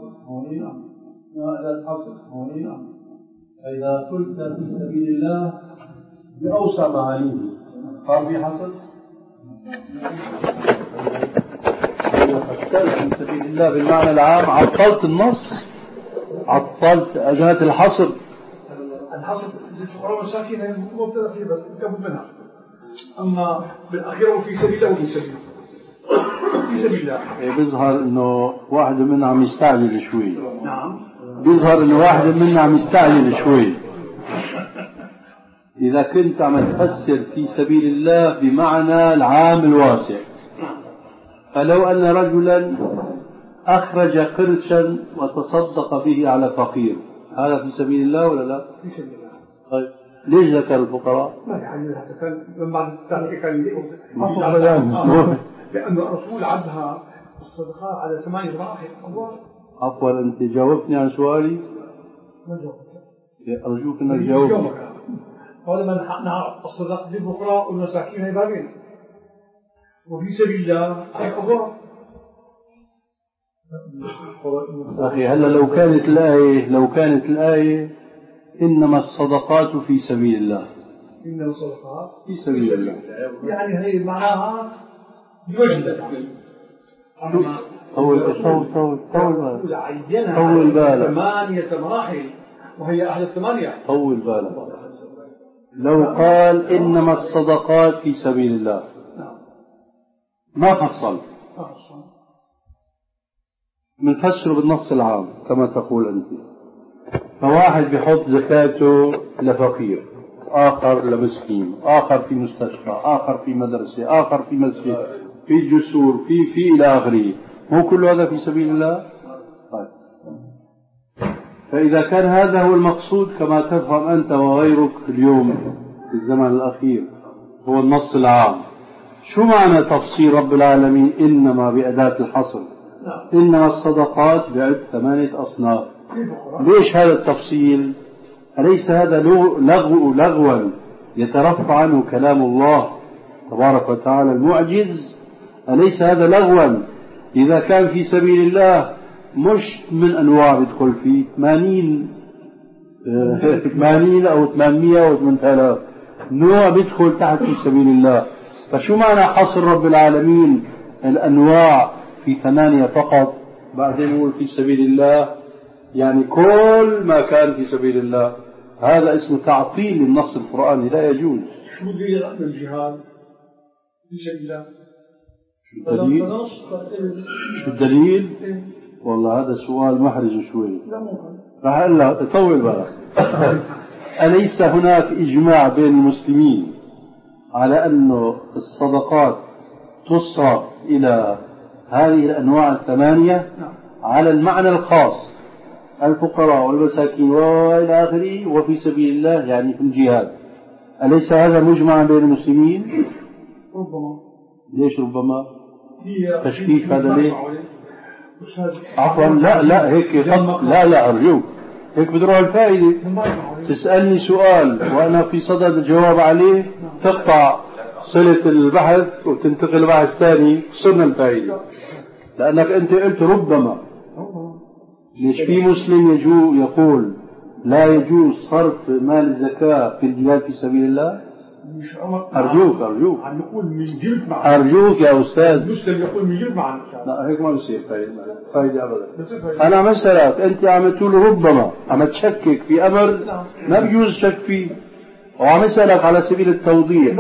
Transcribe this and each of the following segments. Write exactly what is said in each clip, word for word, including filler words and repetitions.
هون نعم. أداة حصر هون نعم. فإذا قلت في سبيل الله بأوسع معانيه صار في حصر. في سبيل الله بالمعنى العام عطلت النص، عطلت أداة الحصر. الحصر الفقراء والمساكين هي مبتدأ فيه بس كم منها. أما بالأخير في سبيل الله وفي سبيل في سبيل الله. بيظهر إنه واحد منا عم يستعجل شوي. نعم. بيظهر إنه واحد منا عم يستعجل شوي. إذا كنت عم تفسر في سبيل الله بمعنى العام الواسع، فلو أن رجلا أخرج قرشا وتصدق به على فقير، هذا في سبيل الله ولا لا؟ في سبيل الله. طيب ليش ذكر الفقراء؟ ما يعني حتى كان من بعد ذلك كان يقول لأن الرسول عدها الصدقات على ثمانية مراحل. عفوا أنت جاوبتني عن سؤالي؟ ما جاوبت. أرجوك أنك جاوبني. قال من نعرف الصدقات للفقراء والمساكين هي بابين، وفي سبيل الله هي أضرار. أخي هلا لو كانت الآية لو كانت الآية إنما الصدقات في سبيل الله، إنما الصدقات في سبيل الله، يعني هي معناها بوجه طول طول طول طول عينها طول بالك ثمانية مراحل وهي أحد الثمانية. طول بالك لو قال إنما الصدقات في سبيل الله ما فصل، منفسره بالنص العام كما تقول أنت. فواحد بيحط زكاته لفقير، آخر لمسكين، آخر في مستشفى، آخر في مدرسة، آخر في مسجد، في جسور، في في إلى آخره، مو كل هذا في سبيل الله؟ طيب. فإذا كان هذا هو المقصود كما تفهم أنت وغيرك اليوم في الزمن الأخير هو النص العام، شو معنى تفسير رب العالمين إنما بأداة الحصر؟ إنما الصدقات بعد ثمانية أصناف. ليش هذا التفصيل؟ أليس هذا لغو لغوا يترفع عنه كلام الله تبارك وتعالى المعجز؟ أليس هذا لغوا إذا كان في سبيل الله مش من أنواع يدخل فيه ثمانين ثمانين أو ثمانمائة أو ثمانية آلاف نوع بيدخل تحت في سبيل الله؟ فشو معنى حصر رب العالمين الأنواع في ثمانية فقط بعدين يقول في سبيل الله؟ يعني كل ما كان في سبيل الله. هذا اسمه تعطيل للنص القرآني، لا يجوز. شو دليل على الجهاد في سبيل الله؟ شو الدليل؟ شو الدليل؟ والله هذا سؤال محرج شوي. راح أقول لك طول بالك. أليس هناك إجماع بين المسلمين على أنه الصدقات تصرف إلى هذه الأنواع الثمانية على المعنى الخاص، الفقراء والمساكين وإلى آخره، وفي سبيل الله يعني في الجهاد؟ أليس هذا مجمع بين المسلمين؟ ربما. ليش ربما؟ تشكيك هذا ليه؟ عفوا لا لا هيك لا لا أرجوك هيك بتروح الفائدة. تسألني سؤال وأنا في صدد الجواب عليه تقطع صلة البحث وتنتقل لبحث ثاني، صرنا الفائدة، لأنك أنت قلت ربما. ليش في مسلم يجو يقول لا يجوز صرف مال الزكاة في الجهاد في سبيل الله؟ أرجوك أرجوك أرجوك يا أستاذ. مسلم يقول من جلد معنا. لا هيك ما بصير فايدة أبدا. أنا مسألة أنت عم تقول ربما، عم تشكك في أمر ما بيجوز شك فيه، وعم أسألك على سبيل التوضيح.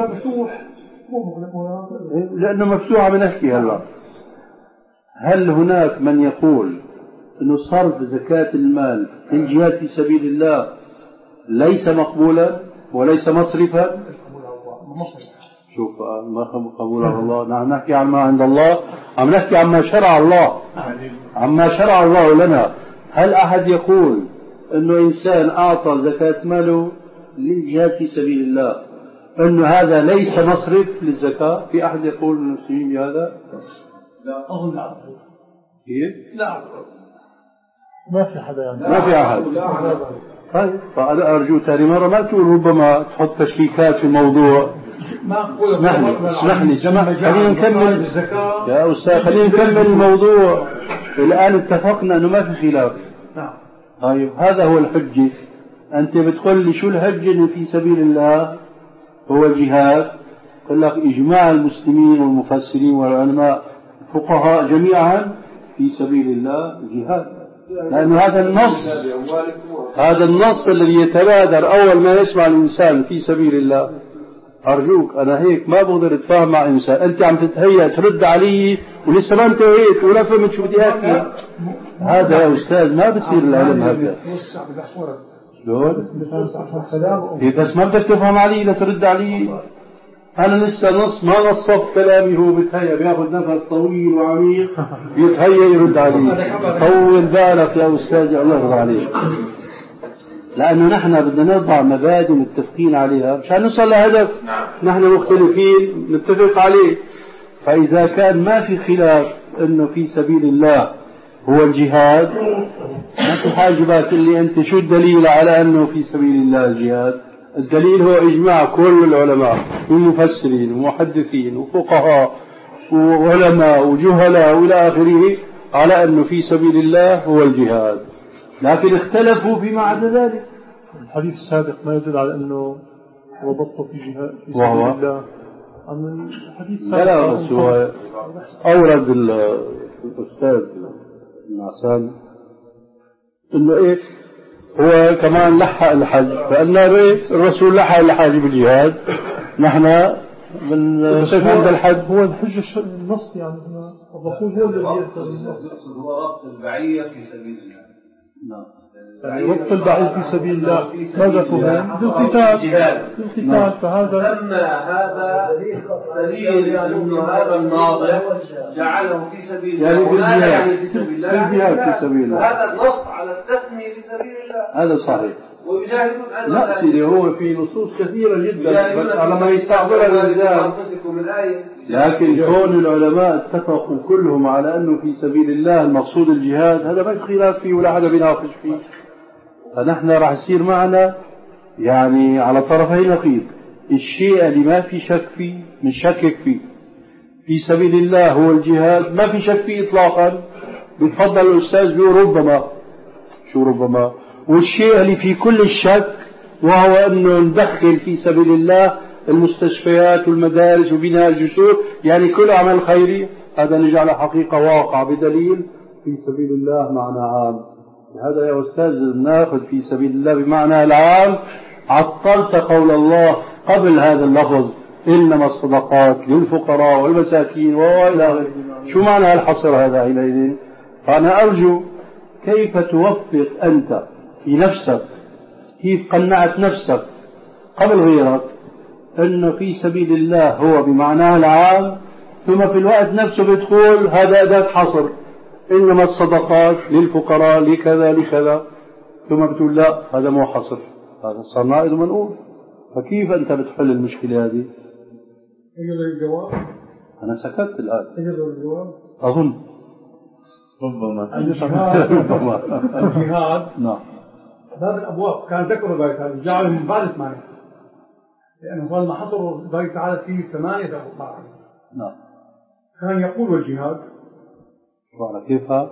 لأنه مفتوح عم نحكي هلا. هل هناك من يقول أنه صرف زكاة المال في الجهاد في سبيل الله ليس مقبولا وليس مصرفا؟ شوف ما قبول الله، نحن نحكي عن ما عند الله، عم نحكي عما شرع الله، عما شرع الله لنا. هل أحد يقول أنه إنسان أعطى زكاة ماله للجهاد في سبيل الله أنه هذا ليس مصرف للزكاة؟ في أحد يقول من المسلمين بهذا؟ لا أظن لا. كيف؟ لا ما في حدا يعني. ما في أحد. طيب فأنا أرجو ثاني مرة ما تقول ربما تحط تشكيكات في الموضوع اسمح لي اسمح لي جماعة خلينا نكمل يا أستاذ خلينا نكمل الموضوع. الآن اتفقنا أنه ما في خلاف. طيب هذا هو الحجة. أنت بتقول لي شو الحجة إنه في سبيل الله هو الجهاد؟ قل لك إجماع المسلمين والمفسرين والعلماء الفقهاء جميعا في سبيل الله الجهاد، لأن هذا النص هذا النص الذي يتبادر أول ما يسمع الإنسان في سبيل الله. أرجوك أنا هيك ما بقدر أتفاهم مع إنسان أنت عم تتهيأ ترد علي ولسه ما انتهيت ولا فهمت شو بدي أحكي. هذا يا أستاذ ما بصير العلم هكذا. شلون؟ بس ما بدك تفهم علي إلا ترد علي. أنا لسه نص ما نصف كلامي هو بتهيأ بياخذ نفس طويل وعميق يتهيأ يرد علي. طول بالك يا أستاذ الله يرضى عليك، لأنه نحن بدنا نضع مبادئ متفقين عليها مشان نوصل لهدف نحن مختلفين نتفق عليه. فإذا كان ما في خلاف إنه في سبيل الله هو الجهاد، ما في حاجة بقى اللي أنت شو الدليل على أنه في سبيل الله الجهاد؟ الدليل هو إجماع كل العلماء والمفسرين ومحدثين وفقهاء وعلماء وجهلاء وإلى آخره على أنه في سبيل الله هو الجهاد، لكن اختلفوا فيما عدا ذلك. الحديث السابق ما يدل على أنه وضبط في جهاد في سبيل وهو الله. عن الحديث السابق لا بس هو أورد الأستاذ النعسان إنه إيه هو كمان لحق الحج، فقالنا إيه الرسول لحق الحج بالجهاد، نحن بنشوف عند الحج هو الحج النص يعني الرسول هو الذي يقصد هو ربط البعية في سبيل الله. نعم يعني ربط البعير في سبيل الله ماذا فهم؟ بالقتال بالقتال. فهذا أما هذا دليل أن هذا الناظر جعله في سبيل الله يعني وهذا يعني في سبيل الله في سبيل الله. هذا النص على التسمية في سبيل الله هذا صحيح. ويجاهدون أن لا سيدي هو في نصوص كثيرة جدا بس على ما يستعبرها الإنسان، لكن كون العلماء اتفقوا كلهم على أنه في سبيل الله المقصود الجهاد هذا ما في خلاف فيه ولا حدا بيناقش فيه. فنحن راح يصير معنا يعني على طرفي نقيض. الشيء اللي ما في شك فيه نشكك فيه في سبيل الله هو الجهاد ما في شك فيه إطلاقا. بيتفضل الأستاذ بيقول ربما شو ربما، والشيء اللي في كل الشك وهو أنه ندخل في سبيل الله المستشفيات والمدارس وبناء الجسور يعني كل عمل خيري هذا نجعل حقيقة واقع بدليل في سبيل الله معنى عام. هذا يا أستاذ ناخذ في سبيل الله بمعنى العام عطلت قول الله قبل هذا اللفظ إنما الصدقات للفقراء والمساكين وإلى آخره. شو معنى الحصر هذا حينئذ؟ فأنا أرجو كيف توفق أنت في نفسك، كيف قنعت نفسك قبل غيرك أنه في سبيل الله هو بمعناه العام، ثم في الوقت نفسه بتقول هذا أداة حصر إنما الصدقات للفقراء لكذا لكذا، ثم بتقول لا هذا مو حصر، هذا صار نائض منقول. فكيف أنت بتحل المشكلة هذه؟ يجب الجواب. أنا سكت الآن. يجب الجواب. أظن. ربما. الجهاد. الجهاد. نعم. باب الأبواب كان ذكر ذلك هذا جعله من بعد ثمانية، لأنه قال ما حصروا ذلك تعالى فيه ثمانية أبواب. نعم. كان يقول والجهاد. وعلى كيفها؟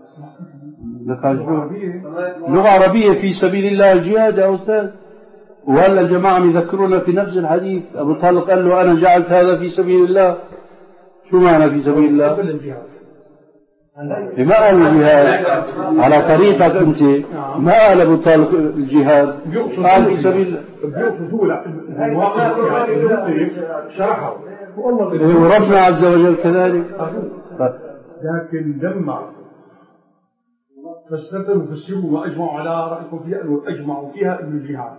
لغة عربية في سبيل الله الجهاد يا أستاذ. وهلا الجماعة يذكرون في نفس الحديث أبو طالب قال له أنا جعلت هذا في سبيل الله. شو معنى في سبيل الله؟ ما قال الجهاد على طريقك أنت، ما قال أبو طالب الجهاد قال في سبيل شرحه وربنا عز وجل كذلك. لكن لما فسرته المفسرون وأجمعوا على رأيكم فيها أنه أجمعوا فيها أن الجهاد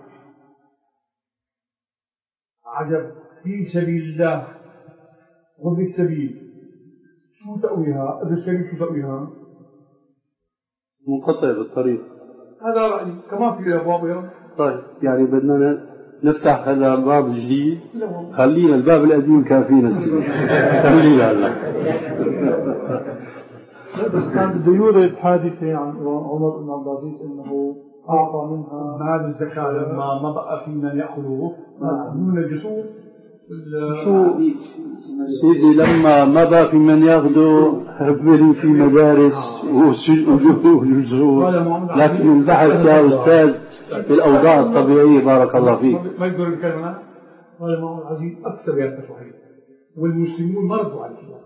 عجب في سبيل الله وفي السبيل شو تأويها؟ ابن السبيل شو تأويها؟ منقطع بالطريق. هذا رأيي كمان في أبواب غيره. طيب يعني بدنا نفتح هذا الباب الجديد، خلينا الباب القديم كافينا خلينا هذا. بس كان بده يورد حادثة عن عمر بن عبد العزيز انه اعطى منها مال الزكاة لما ما بقى في من يأخذوه من الجسور شو سيدي لما ما بقى في من ياخذوا خبري في مدارس وجزور، لكن البحث يا أستاذ في الأوضاع الطبيعية بارك الله فيك. ما يقدر الكلمة قال معه العزيز أكثر يا صحيح، والمسلمون مرضوا على كده،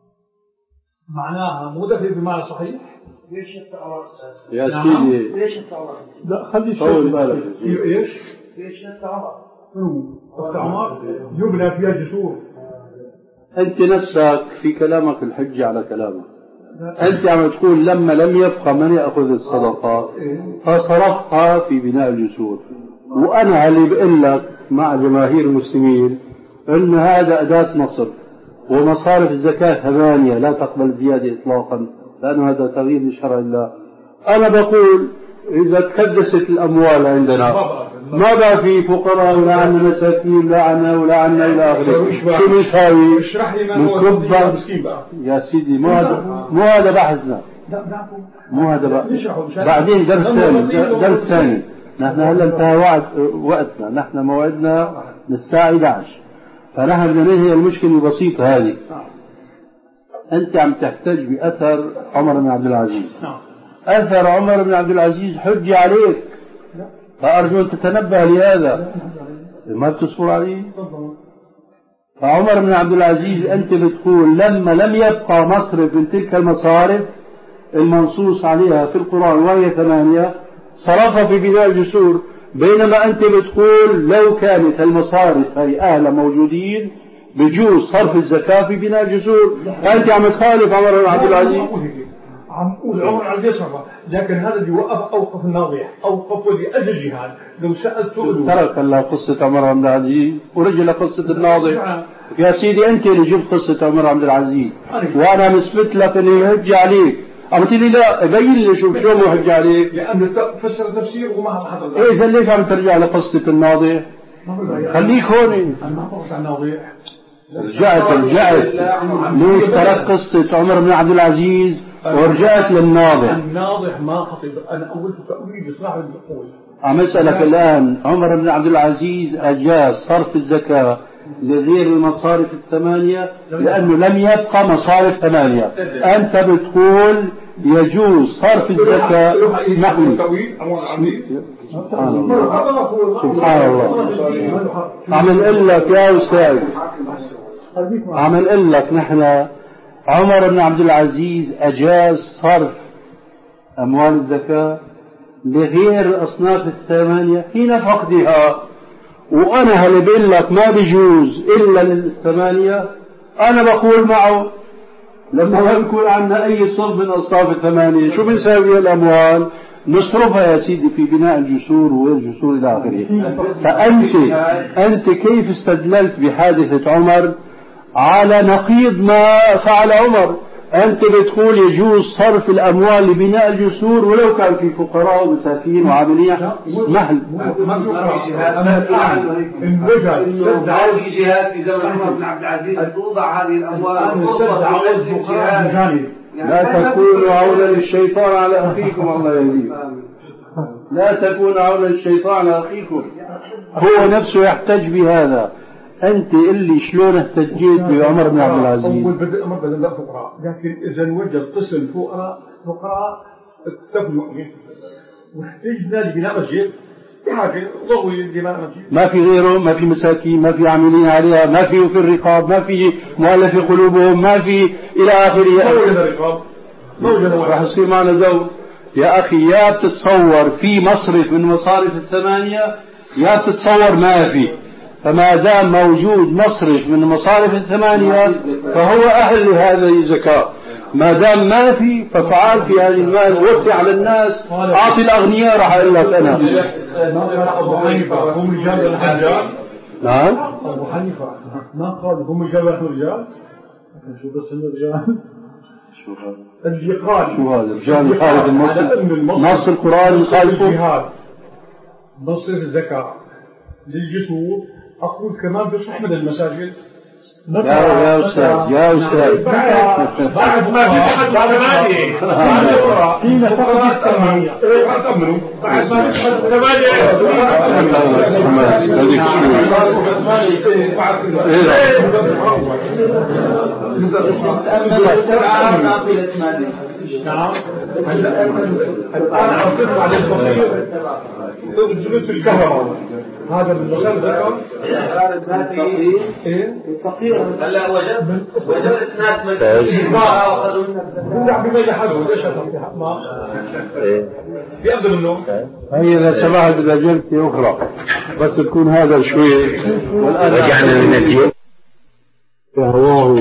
معناها مو دخل بمعنى صحيح. ليش التعارض يا سيدي؟ ليش التعارض؟ لا خلي طول بالك. ايش؟ ليش التعارض؟ استعمار يبنى فيها جسور. أنت نفسك في كلامك الحجة على كلامك. أنت عم تقول لما لم يبقى من يأخذ الصدقات فصرفها في بناء الجسور، وأنا اللي بقول لك مع جماهير المسلمين أن هذا أداة مصر، ومصارف الزكاة ثمانية لا تقبل زيادة إطلاقا، لأن هذا تغيير لشرع الله. أنا بقول إذا تكدست الأموال عندنا ما بقى في فقراء ولا عنا مساكين لا عنا ولا عنا إلى آخره، شو نساوي؟ نكبر يا سيدي. مو هذا مو هذا بحثنا، مو هذا بقى. بعدين درس ثاني، درس ثاني. نحن هلا انتهى وعد وقتنا، نحن موعدنا للساعة إحدى عشر، فنحن بدنا ننهي المشكلة البسيطة هذه. أنت عم تحتاج بأثر عمر بن عبد العزيز. أثر عمر بن عبد العزيز حجة عليك، فأرجو أن تتنبه لهذا، ما بتصبر عليه. فعمر بن عبد العزيز أنت بتقول لما لم يبقى مصرف من تلك المصارف المنصوص عليها في القرآن وهي ثمانية صرفها في بناء الجسور، بينما أنت بتقول لو كانت المصارف هي أهل موجودين بجوز صرف الزكاة في بناء الجسور. أنت عم تخالف عمر بن عبد العزيز. عم قول عمر عبد العزيز صرفها، لكن هذا اللي وقف أوقف الناضح، أوقف لأجل الجهاد. لو سألت ترك الله قصة عمر بن عبد العزيز ورجل قصة الناضح. يا سيدي أنت اللي جبت قصة عمر عبد العزيز، وأنا مثبت لك إني يهج عليك. قلت لي لا بين لي شوف شو مهج عليك، لأنه فسر تفسير وما حضر. إيه إذا ليش عم ترجع لقصة الناضح؟ خليك هون. أنا ما بقص عن الناضح. رجعت رجعت ليش ترك قصة عمر بن عبد العزيز ورجعت للناضح؟ الناضح ما خطب، أنا أول تأويل بصراحة الدخول. عم أسألك الآن، عمر بن عبد العزيز أجاز صرف الزكاة لغير المصارف الثمانية لأنه لم يبقى مصارف ثمانية. أنت بتقول يجوز صرف الزكاة. نحن سبحان الله سبحان الله. عم نقول لك يا أستاذ، عم نقول لك نحن عمر بن عبد العزيز أجاز صرف أموال الزكاة لغير الأصناف الثمانية حين فقدها، وأنا هل بقول لك ما بيجوز إلا للثمانية. أنا بقول معه لما ما يكون عندنا أي صنف من أصناف الثمانية شو بنساوي الأموال؟ نصرفها يا سيدي في بناء الجسور والجسور إلى آخره. فأنت أنت كيف استدللت بحادثة عمر على نقيض ما فعل عمر؟ أنت بتقول يجوز صرف الأموال لبناء الجسور ولو كان في فقراء ومساكين وعاملين محل. إن في جهات في زمن عمر بن عبد العزيز توضع هذه الأموال. لا تكونوا عونا للشيطان على أخيكم، الله يهديكم. لا تكونوا عونا للشيطان على أخيكم. هو نفسه يحتج بهذا. أنت اللي شلون احتجيت بعمر بن عبد العزيز؟ أول بدأ أمر بدأ لا فقراء، لكن إذا وجد قسم فقراء فقراء اكتفوا واحتجنا لبناء مسجد بحاجة ضوي لبناء مسجد. ما في غيره، ما في مساكين، ما في عاملين عليها، ما في في الرقاب، ما في مؤلف قلوبهم، ما في إلى آخره. موجود الرقاب، موجود. راح يصير معنا زوج يا أخي. يا بتتصور في مصرف من مصارف الثمانية يا بتتصور ما في. فما دام موجود مصرف من مصارف الثمانية فهو أهل لهذه الزكاة. ما دام ما في ففعال في هذه المال وسع على الناس، أعطي الأغنياء. راح أقول لك أنا أبو حنيفة هم رجال الحجاج. نعم أبو حنيفة ما قال هم رجال الرجال. شو بس الرجال شو هذا؟ اللي قال شو هذا رجال يخالف النص نص القرآن يخالفه. مصرف الزكاة للجسور. أقول كمان بيصح من المساجد يا يا أستاذ يا أستاذ بعد ما في أحد ثمانية فينا فقط ثمانية أكملوا بعد ما في أحد ثمانية هذيك نعم الآن عرفت على الفقير جلوس الكهرباء هذا بالنسبة لكم الفقير هلا وجد وجدت ناس من واخذوا منها بما يحلوا ليش ما في أفضل منه هي إذا سمحت إذا جلسة أخرى بس تكون هذا شوي والآن رجعنا من الجيل فهواه